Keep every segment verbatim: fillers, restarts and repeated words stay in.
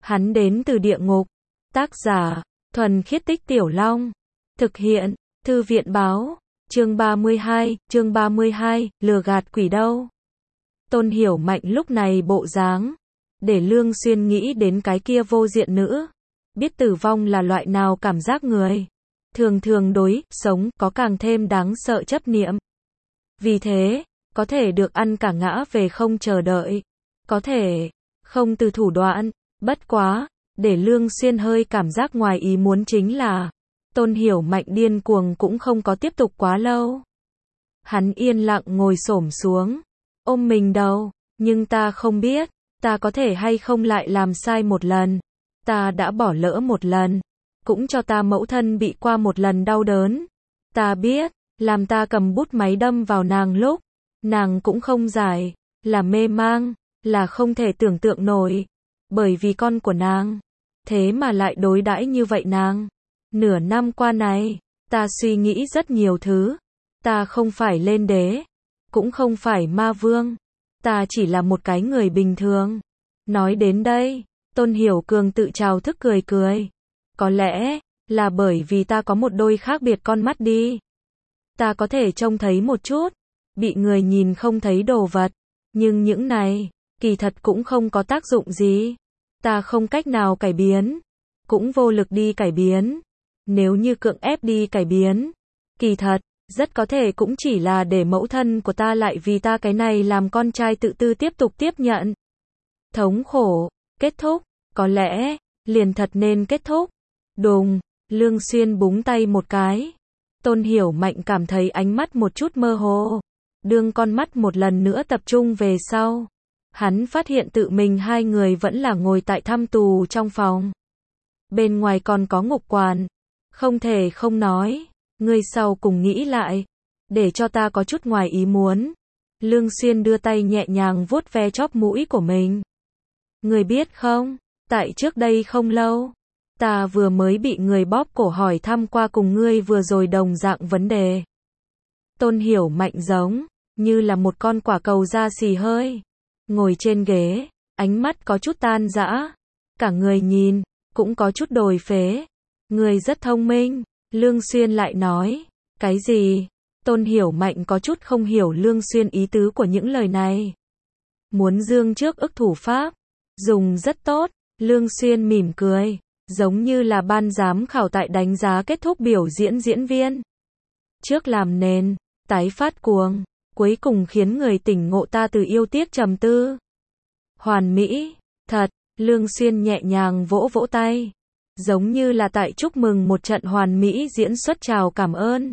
Hắn đến từ địa ngục. Tác giả, Thuần Khiết Tích Tiểu Long. Thực hiện, Thư viện báo. Chương ba mươi hai, chương ba mươi hai, lừa gạt quỷ đâu. Tôn Hiểu Mạnh lúc này bộ dáng, để Lương Xuyên nghĩ đến cái kia vô diện nữ. Biết tử vong là loại nào cảm giác người. Thường thường đối, sống, có càng thêm đáng sợ chấp niệm. Vì thế, có thể được ăn cả ngã về không chờ đợi. Có thể, không từ thủ đoạn, bất quá, để Lương Xuyên hơi cảm giác ngoài ý muốn chính là, Tôn Hiểu Mạnh điên cuồng cũng không có tiếp tục quá lâu. Hắn yên lặng ngồi xổm xuống, ôm mình đầu, nhưng ta không biết, ta có thể hay không lại làm sai một lần. Ta đã bỏ lỡ một lần, cũng cho ta mẫu thân bị qua một lần đau đớn. Ta biết, làm ta cầm bút máy đâm vào nàng lúc, nàng cũng không giải, là mê mang, là không thể tưởng tượng nổi, bởi vì con của nàng, thế mà lại đối đãi như vậy nàng. Nửa năm qua này, ta suy nghĩ rất nhiều thứ, ta không phải lên đế, cũng không phải ma vương, ta chỉ là một cái người bình thường. Nói đến đây, Tôn Hiểu Cường tự trào thức cười cười. Có lẽ, là bởi vì ta có một đôi khác biệt con mắt đi. Ta có thể trông thấy một chút, bị người nhìn không thấy đồ vật, nhưng những này, kỳ thật cũng không có tác dụng gì. Ta không cách nào cải biến, cũng vô lực đi cải biến. Nếu như cưỡng ép đi cải biến, kỳ thật, rất có thể cũng chỉ là để mẫu thân của ta lại vì ta cái này làm con trai tự tư tiếp tục tiếp nhận. Thống khổ, kết thúc, có lẽ, liền thật nên kết thúc. Đùng, Lương Xuyên búng tay một cái. Tôn Hiểu Mạnh cảm thấy ánh mắt một chút mơ hồ. Đương con mắt một lần nữa tập trung về sau. Hắn phát hiện tự mình hai người vẫn là ngồi tại thăm tù trong phòng. Bên ngoài còn có ngục quản. Không thể không nói. Người sau cùng nghĩ lại. Để cho ta có chút ngoài ý muốn. Lương Xuyên đưa tay nhẹ nhàng vuốt ve chóp mũi của mình. Người biết không, tại trước đây không lâu, ta vừa mới bị người bóp cổ hỏi thăm qua cùng ngươi vừa rồi đồng dạng vấn đề. Tôn Hiểu Mạnh giống như là một con quả cầu da xì hơi, ngồi trên ghế, ánh mắt có chút tan rã, cả người nhìn cũng có chút đồi phế. Ngươi rất thông minh, Lương Xuyên lại nói. Cái gì? Tôn Hiểu Mạnh có chút không hiểu Lương Xuyên ý tứ của những lời này. Muốn dương trước ức thủ pháp, dùng rất tốt. Lương Xuyên mỉm cười, giống như là ban giám khảo tại đánh giá kết thúc biểu diễn diễn viên. Trước làm nền, tái phát cuồng, cuối cùng khiến người tỉnh ngộ ta từ yêu tiếc trầm tư. Hoàn mỹ, thật, Lương Xuyên nhẹ nhàng vỗ vỗ tay, giống như là tại chúc mừng một trận hoàn mỹ diễn xuất chào cảm ơn.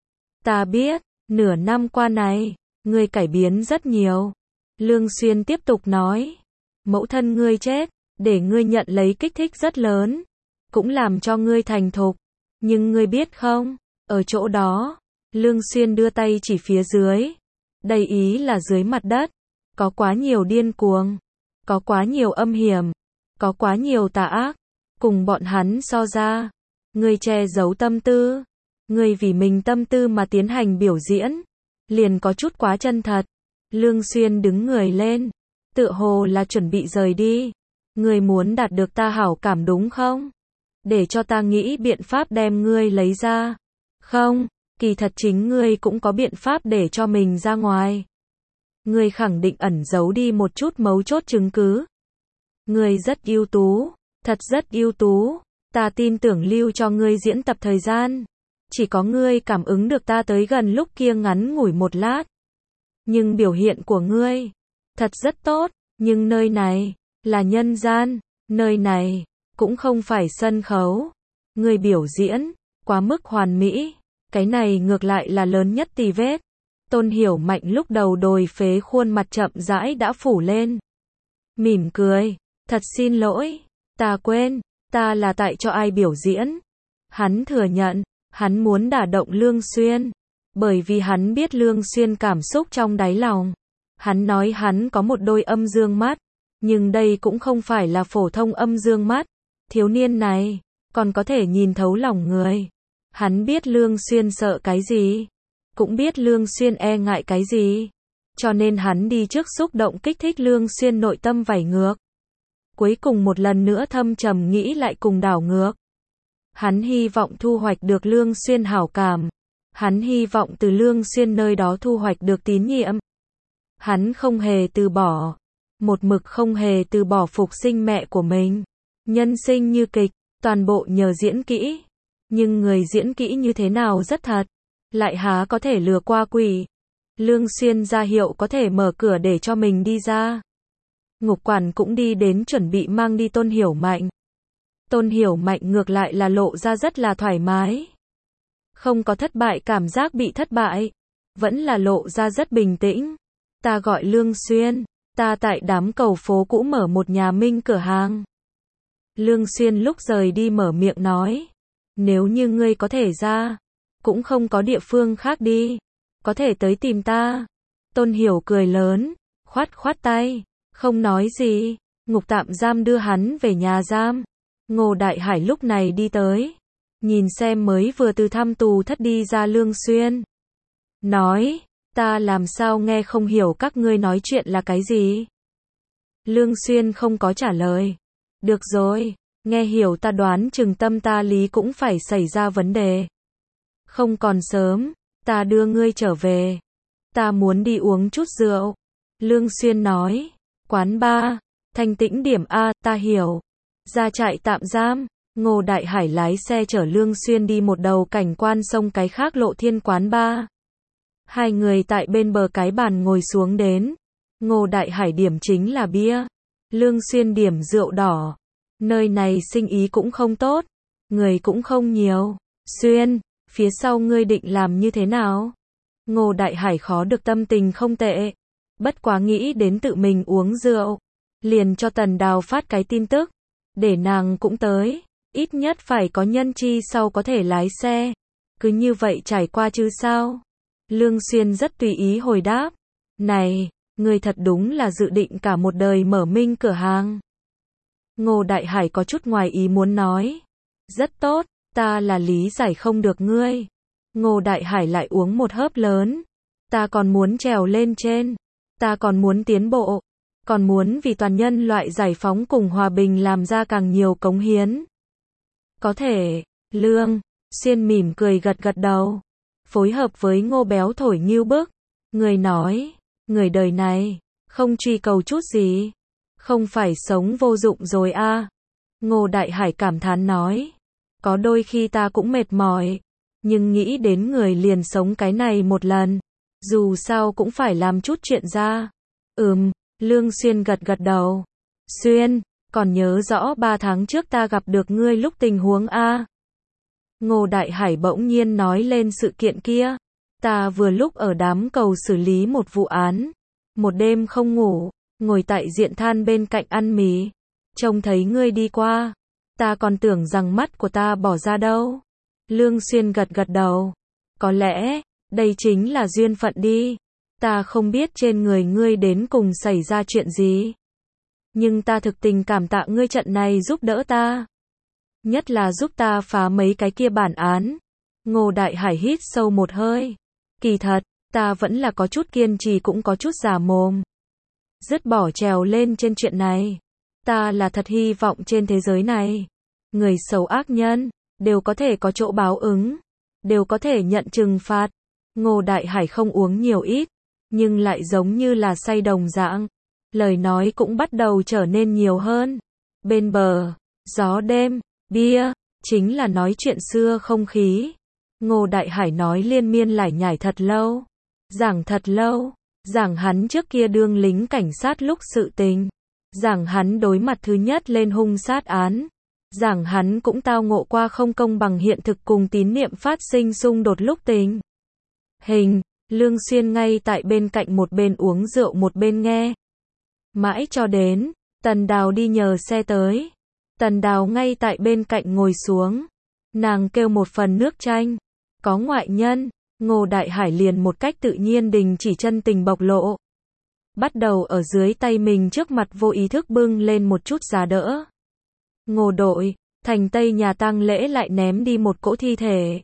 Ta biết, nửa năm qua này, ngươi cải biến rất nhiều. Lương Xuyên tiếp tục nói, mẫu thân ngươi chết, để ngươi nhận lấy kích thích rất lớn, cũng làm cho ngươi thành thục. Nhưng ngươi biết không, ở chỗ đó, Lương Xuyên đưa tay chỉ phía dưới. Đây ý là dưới mặt đất, có quá nhiều điên cuồng, có quá nhiều âm hiểm, có quá nhiều tà ác. Cùng bọn hắn so ra, ngươi che giấu tâm tư, ngươi vì mình tâm tư mà tiến hành biểu diễn, liền có chút quá chân thật. Lương Xuyên đứng người lên, tựa hồ là chuẩn bị rời đi. Ngươi muốn đạt được ta hảo cảm đúng không? Để cho ta nghĩ biện pháp đem ngươi lấy ra. Không, kỳ thật chính ngươi cũng có biện pháp để cho mình ra ngoài. Ngươi khẳng định ẩn giấu đi một chút mấu chốt chứng cứ. Ngươi rất ưu tú, thật rất ưu tú. Ta tin tưởng lưu cho ngươi diễn tập thời gian. Chỉ có ngươi cảm ứng được ta tới gần lúc kia ngắn ngủi một lát. Nhưng biểu hiện của ngươi, thật rất tốt. Nhưng nơi này, là nhân gian, nơi này, cũng không phải sân khấu. Ngươi biểu diễn, quá mức hoàn mỹ. Cái này ngược lại là lớn nhất tì vết. Tôn Hiểu Mạnh lúc đầu đồi phế khuôn mặt chậm rãi đã phủ lên. Mỉm cười, thật xin lỗi, ta quên, ta là tại cho ai biểu diễn. Hắn thừa nhận, hắn muốn đả động Lương Xuyên, bởi vì hắn biết Lương Xuyên cảm xúc trong đáy lòng. Hắn nói hắn có một đôi âm dương mắt, nhưng đây cũng không phải là phổ thông âm dương mắt. Thiếu niên này, còn có thể nhìn thấu lòng người. Hắn biết Lương Xuyên sợ cái gì, cũng biết Lương Xuyên e ngại cái gì. Cho nên hắn đi trước xúc động kích thích Lương Xuyên nội tâm vảy ngược. cuối cùng một lần nữa thâm trầm nghĩ lại cùng đảo ngược. Hắn hy vọng thu hoạch được Lương Xuyên hảo cảm. Hắn hy vọng từ Lương Xuyên nơi đó thu hoạch được tín nhiệm. Hắn không hề từ bỏ. Một mực không hề từ bỏ phục sinh mẹ của mình. Nhân sinh như kịch, toàn bộ nhờ diễn kỹ. Nhưng người diễn kỹ như thế nào rất thật. Lại há có thể lừa qua quỷ. Lương Xuyên ra hiệu có thể mở cửa để cho mình đi ra. Ngục quản cũng đi đến chuẩn bị mang đi Tôn Hiểu Mạnh. Tôn Hiểu Mạnh ngược lại là lộ ra rất là thoải mái. Không có thất bại cảm giác bị thất bại. Vẫn là lộ ra rất bình tĩnh. Ta gọi Lương Xuyên. Ta tại đám cầu phố cũ mở một nhà minh cửa hàng. Lương Xuyên lúc rời đi mở miệng nói. Nếu như ngươi có thể ra. Cũng không có địa phương khác đi. Có thể tới tìm ta. Tôn Hiểu cười lớn. Khoát khoát tay. Không nói gì. Ngục tạm giam đưa hắn về nhà giam. Ngô Đại Hải lúc này đi tới. Nhìn xem mới vừa từ thăm tù thất đi ra Lương Xuyên. Nói. Ta làm sao nghe không hiểu các ngươi nói chuyện là cái gì? Lương Xuyên không có trả lời. Được rồi. Nghe hiểu ta đoán chừng tâm ta lý cũng phải xảy ra vấn đề. Không còn sớm. Ta đưa ngươi trở về. Ta muốn đi uống chút rượu. Lương Xuyên nói. Quán bar. Thanh tĩnh điểm A, ta hiểu. Ra trại tạm giam. Ngô Đại Hải lái xe chở Lương Xuyên đi một đầu cảnh quan sông cái khác Lộ Thiên quán bar. Hai người tại bên bờ cái bàn ngồi xuống đến. Ngô Đại Hải điểm chính là bia. Lương Xuyên điểm rượu đỏ. Nơi này sinh ý cũng không tốt. Người cũng không nhiều. Xuyên, phía sau ngươi định làm như thế nào? Ngô Đại Hải khó được tâm tình không tệ. Bất quá nghĩ đến tự mình uống rượu. Liền cho Tần Đào phát cái tin tức. Để nàng cũng tới. Ít nhất phải có nhân chi sau có thể lái xe. Cứ như vậy trải qua chứ sao? Lương Xuyên rất tùy ý hồi đáp. Này, ngươi thật đúng là dự định cả một đời mở minh cửa hàng. Ngô Đại Hải có chút ngoài ý muốn nói. Rất tốt, ta là lý giải không được ngươi. Ngô Đại Hải lại uống một hớp lớn. Ta còn muốn trèo lên trên. Ta còn muốn tiến bộ. Còn muốn vì toàn nhân loại giải phóng cùng hòa bình làm ra càng nhiều cống hiến. Có thể, Lương Xuyên mỉm cười gật gật đầu. Phối hợp với Ngô Béo thổi ngưu bức. Người nói, người đời này, không truy cầu chút gì. Không phải sống vô dụng rồi a à. Ngô Đại Hải cảm thán nói. Có đôi khi ta cũng mệt mỏi. Nhưng nghĩ đến người liền sống cái này một lần. Dù sao cũng phải làm chút chuyện ra. Ừm, Lương Xuyên gật gật đầu. Xuyên, còn nhớ rõ ba tháng trước ta gặp được ngươi lúc tình huống a à. Ngô Đại Hải bỗng nhiên nói lên sự kiện kia. Ta vừa lúc ở đám cầu xử lý một vụ án. Một đêm không ngủ, ngồi tại diện than bên cạnh ăn mì. Trông thấy ngươi đi qua. Ta còn tưởng rằng mắt của ta bỏ ra đâu. Lương Xuyên gật gật đầu. Có lẽ, đây chính là duyên phận đi. Ta không biết trên người ngươi đến cùng xảy ra chuyện gì. Nhưng ta thực tình cảm tạ ngươi trận này giúp đỡ ta. Nhất là giúp ta phá mấy cái kia bản án. Ngô Đại Hải hít sâu một hơi. Kỳ thật, ta vẫn là có chút kiên trì cũng có chút giả mồm. Dứt bỏ trèo lên trên chuyện này. Ta là thật hy vọng trên thế giới này. Người xấu ác nhân, đều có thể có chỗ báo ứng. Đều có thể nhận trừng phạt. Ngô Đại Hải không uống nhiều ít. Nhưng lại giống như là say đồng dạng. Lời nói cũng bắt đầu trở nên nhiều hơn. Bên bờ, gió đêm, bia, chính là nói chuyện xưa không khí. Ngô Đại Hải nói liên miên lải nhải thật lâu. Giảng thật lâu. Giảng hắn trước kia đương lính cảnh sát lúc sự tình. Giảng hắn đối mặt thứ nhất lên hung sát án. Giảng hắn cũng tao ngộ qua không công bằng hiện thực cùng tín niệm phát sinh xung đột lúc tình. Hình, Lương Xuyên ngay tại bên cạnh một bên uống rượu một bên nghe. Mãi cho đến, Tần Đào đi nhờ xe tới. Tần Đào ngay tại bên cạnh ngồi xuống. Nàng kêu một phần nước chanh. Có ngoại nhân, Ngô Đại Hải liền một cách tự nhiên đình chỉ chân tình bộc lộ. Bắt đầu ở dưới tay mình trước mặt vô ý thức bưng lên một chút giá đỡ. Ngô đội, thành Tây nhà tang lễ lại ném đi một cỗ thi thể.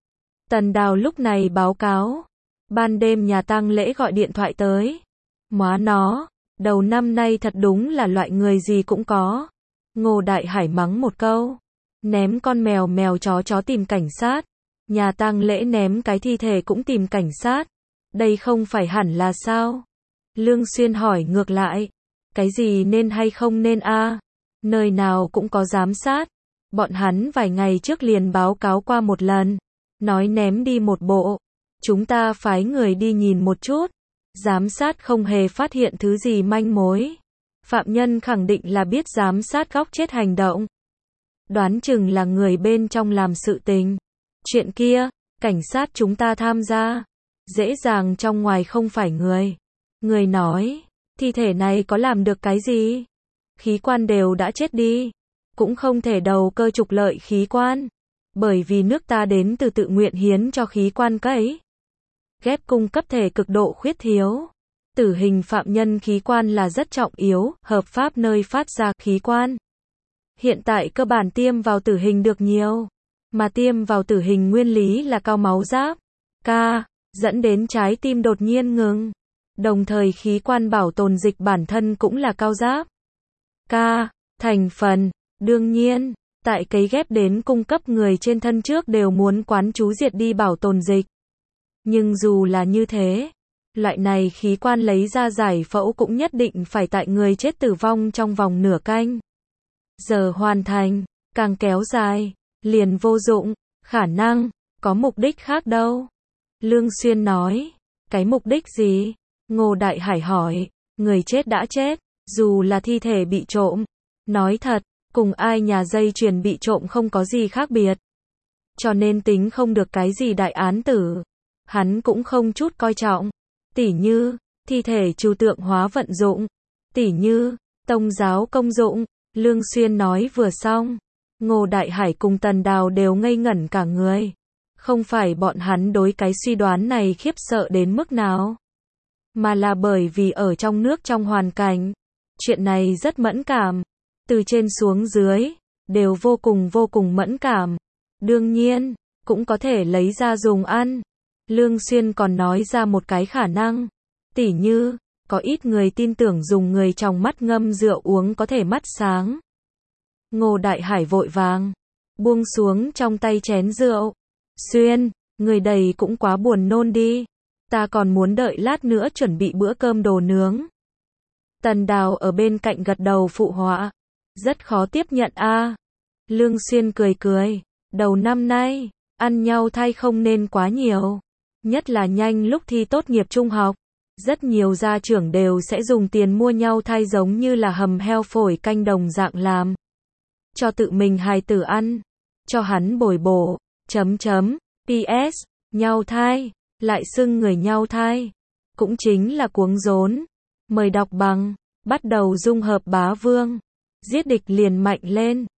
Tần Đào lúc này báo cáo. Ban đêm nhà tang lễ gọi điện thoại tới. Móa nó, Đầu năm nay thật đúng là loại người gì cũng có. Ngô Đại Hải mắng một câu. Ném con mèo mèo chó chó tìm cảnh sát. Nhà tang lễ ném cái thi thể cũng tìm cảnh sát. Đây không phải hẳn là sao? Lương Xuyên hỏi ngược lại. Cái gì nên hay không nên a? Nơi nào cũng có giám sát. Bọn hắn vài ngày trước liền báo cáo qua một lần. Nói ném đi một bộ. Chúng ta phái người đi nhìn một chút. Giám sát không hề phát hiện thứ gì manh mối. Phạm nhân khẳng định là biết giám sát góc chết hành động. Đoán chừng là người bên trong làm sự tình. Chuyện kia, cảnh sát chúng ta tham gia. Dễ dàng trong ngoài không phải người. Người nói, thi thể này có làm được cái gì? Khí quan đều đã chết đi. Cũng không thể đầu cơ trục lợi khí quan. Bởi vì nước ta đến từ tự nguyện hiến cho khí quan cấy. Ghép cung cấp thể cực độ khuyết thiếu. Tử hình phạm nhân khí quan là rất trọng yếu, hợp pháp nơi phát ra khí quan. Hiện tại cơ bản tiêm vào tử hình được nhiều. Mà tiêm vào tử hình nguyên lý là cao máu giáp. K. Dẫn đến trái tim đột nhiên ngừng. Đồng thời khí quan bảo tồn dịch bản thân cũng là cao giáp. K. Thành phần. Đương nhiên, tại cấy ghép đến cung cấp người trên thân trước đều muốn quán chú diệt đi bảo tồn dịch. Nhưng dù là như thế, loại này khí quan lấy ra giải phẫu cũng nhất định phải tại người chết tử vong trong vòng nửa canh giờ hoàn thành, càng kéo dài, liền vô dụng, khả năng, có mục đích khác đâu. Lương Xuyên nói, cái mục đích gì? Ngô Đại Hải hỏi, người chết đã chết, dù là thi thể bị trộm, nói thật, cùng ai nhà dây chuyền bị trộm không có gì khác biệt. Cho nên tính không được cái gì đại án tử. Hắn cũng không chút coi trọng. Tỉ như, thi thể trừu tượng hóa vận dụng. Tỉ như, tông giáo công dụng. Lương Xuyên nói vừa xong. Ngô Đại Hải cùng Tần Đào đều ngây ngẩn cả người. Không phải bọn hắn đối cái suy đoán này khiếp sợ đến mức nào. Mà là bởi vì ở trong nước trong hoàn cảnh. Chuyện này rất mẫn cảm. Từ trên xuống dưới, đều vô cùng vô cùng mẫn cảm. Đương nhiên, cũng có thể lấy ra dùng ăn. Lương Xuyên còn nói ra một cái khả năng. Tỉ như, có ít người tin tưởng dùng người trong mắt ngâm rượu uống có thể mắt sáng. Ngô Đại Hải vội vàng, buông xuống trong tay chén rượu. Xuyên, người đầy cũng quá buồn nôn đi. Ta còn muốn đợi lát nữa chuẩn bị bữa cơm đồ nướng. Tần Đào ở bên cạnh gật đầu phụ họa. Rất khó tiếp nhận a. Lương Xuyên cười cười. Đầu năm nay, ăn nhau thai không nên quá nhiều. Nhất là nhanh lúc thi tốt nghiệp trung học. Rất nhiều gia trưởng đều sẽ dùng tiền mua nhau thai giống như là hầm heo phổi canh đồng dạng làm. Cho tự mình hài tử ăn. Cho hắn bồi bổ. Chấm chấm. pê ét. Nhau thai. Lại xưng người nhau thai. Cũng chính là cuống rốn. Mời đọc bằng. Bắt đầu dung hợp bá vương. Giết địch liền mạnh lên.